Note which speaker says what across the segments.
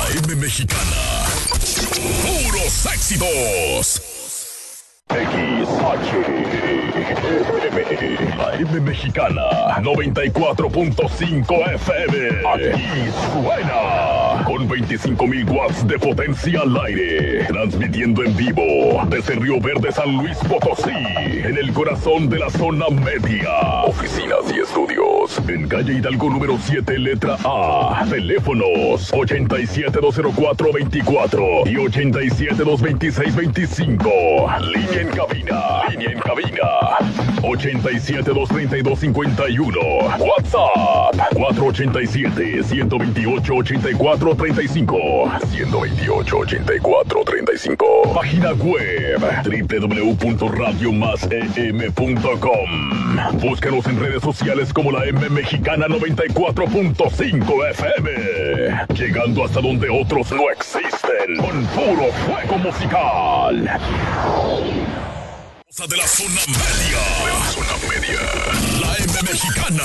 Speaker 1: M Mexicana. Puros éxitos. La M Mexicana 94.5 FM. Aquí suena con 25,000 watts de potencia al aire, transmitiendo en vivo desde Río Verde, San Luis Potosí, en el corazón de la zona media. Oficinas y estudios en calle Hidalgo número 7, letra A. Teléfonos 87-204-24 y 87-226-25. Línea en cabina. 87-232-51. WhatsApp 487-128-8435. 128-8435. Página web www.radiomasem.com. Búscanos en redes sociales como la M Mexicana 94.5 FM. Llegando hasta donde otros no existen. Con puro fuego musical. De la zona media. La M Mexicana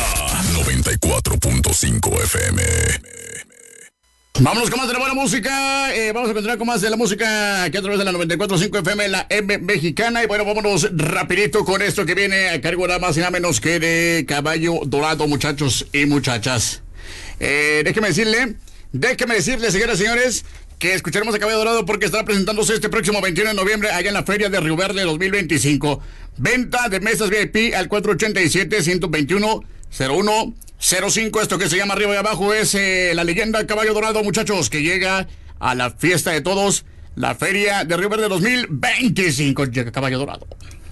Speaker 1: 94.5 FM.
Speaker 2: Vámonos con más de la buena música. Vamos a continuar con más de la música aquí a través de la 94.5 FM, la M Mexicana. Y bueno, vámonos rapidito con esto que viene a cargo nada más y nada menos que de Caballo Dorado, muchachos y muchachas. Déjeme decirle, señoras y señores, que escucharemos a Caballo Dorado porque estará presentándose este próximo 21 de noviembre allá en la Feria de Río Verde 2025. Venta de mesas VIP al 487-121-0105. Esto que se llama Arriba y Abajo es la leyenda Caballo Dorado, muchachos, que llega a la fiesta de todos, la Feria de Río Verde 2025. Llega Caballo Dorado.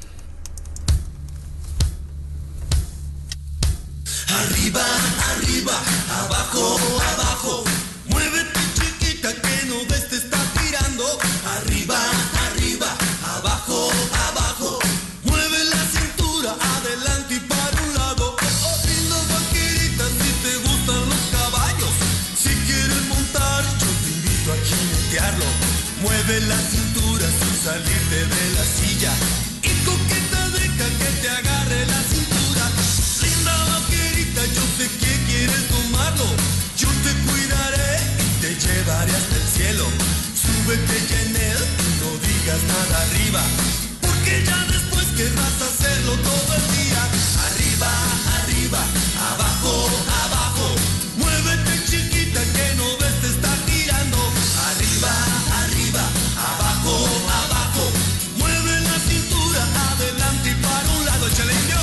Speaker 3: Arriba, arriba, abajo, abajo. Muévete, chiquita, que no ves, te está tirando. Arriba, arriba, abajo, abajo. Mueve la cintura, adelante y para un lado. Linda vaquerita, si te gustan los caballos. Si quieres montar, yo te invito a jinetearlo. Mueve la cintura sin salirte de la silla. Y coqueta, deja que te agarre la cintura. Linda vaquerita, yo sé que quieres tomarlo. Yo te cuidaré y te llevaré hasta el cielo. Súbete ya en él y no digas nada arriba, porque ya después querrás hacerlo todo el día. Arriba, arriba, abajo, abajo. Muévete, chiquita, que no ves, te está tirando. Arriba, arriba, abajo, abajo. Mueve la cintura, adelante y para un lado. Échale, indio.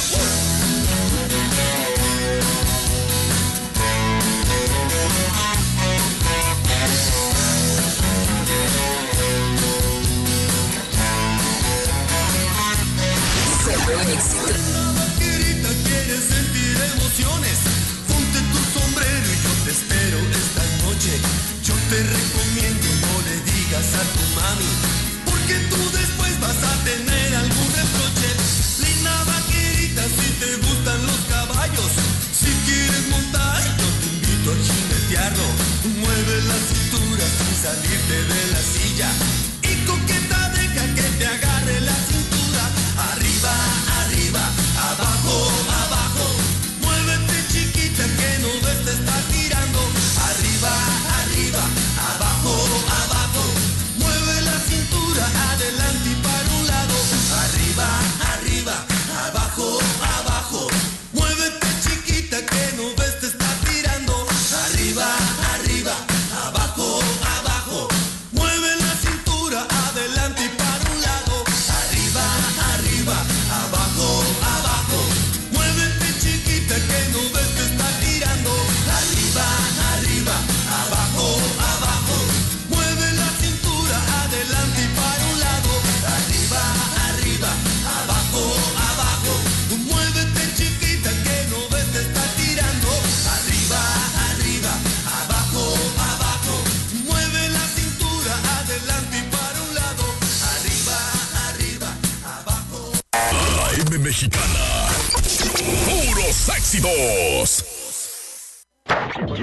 Speaker 3: Vaquerita, quieres sentir emociones. Ponte tu sombrero y yo te espero esta noche. Yo te recomiendo no le digas a tu mami, porque tú después vas a tener algún reproche. Linda vaquerita, si te gustan los caballos, si quieres montar, yo te invito a jinetearlo. Mueve la cintura sin salirte de la silla. Y coqueta, deja que te agarre la cintura. Arriba, arriba, abajo, abajo. Muévete, chiquita, que no ves, te está tirando. Arriba, arriba, abajo, abajo. Mueve la cintura, adelante y para un lado. Arriba, arriba, abajo, abajo. Muévete, chiquita, que no ves, te está tirando. Arriba, arriba, abajo, abajo. Mueve la cintura, adelante y para un lado. Arriba, arriba, abajo, abajo. Muévete, chiquita, que no ves, te está tirando. Arriba, arriba, abajo, abajo. Mueve la cintura, adelante y para un lado. Arriba, arriba, abajo, abajo. Muévete, chiquita, que no ves, te está tirando. Arriba, arriba, abajo, abajo. Mueve la cintura, adelante y para un lado. Arriba, arriba, abajo.
Speaker 1: La M Mexicana. Puros éxitos.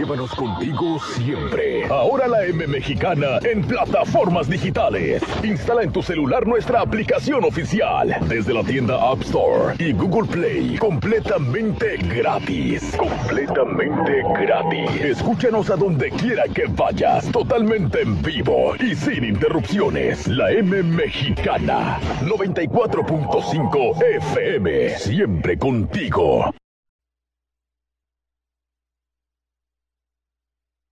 Speaker 1: Llévanos contigo siempre. Ahora la M Mexicana en plataformas digitales. Instala en tu celular nuestra aplicación oficial desde la tienda App Store y Google Play. Completamente gratis. Completamente gratis. Escúchanos a donde quiera que vayas. Totalmente en vivo y sin interrupciones. La M Mexicana. 94.5 FM. Siempre contigo.